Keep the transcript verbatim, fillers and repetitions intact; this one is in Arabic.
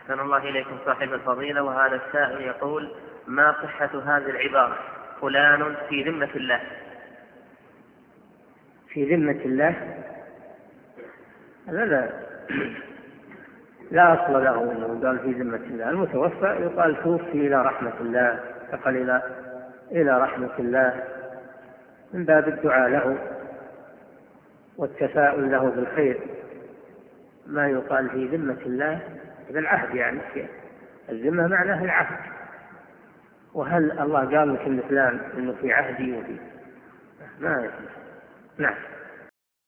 أحسن الله إليكم صاحب الفضيلة. وهذا السائل يقول: ما صحة هذه العبارة فلان في ذمة الله؟ في ذمة الله لا لا لا أصل له أنه قال في ذمة الله. المتوفى يقال توفي إلى رحمة الله، انتقل إلى إلى رحمة الله، من باب الدعاء له والتفاؤل له بالخير. ما يقال في ذمة الله بالعهد، يعني الذمة معناه العهد. وهل الله قال لك إن فلان إنه في عهدي وفي ما يفعل؟ نعم.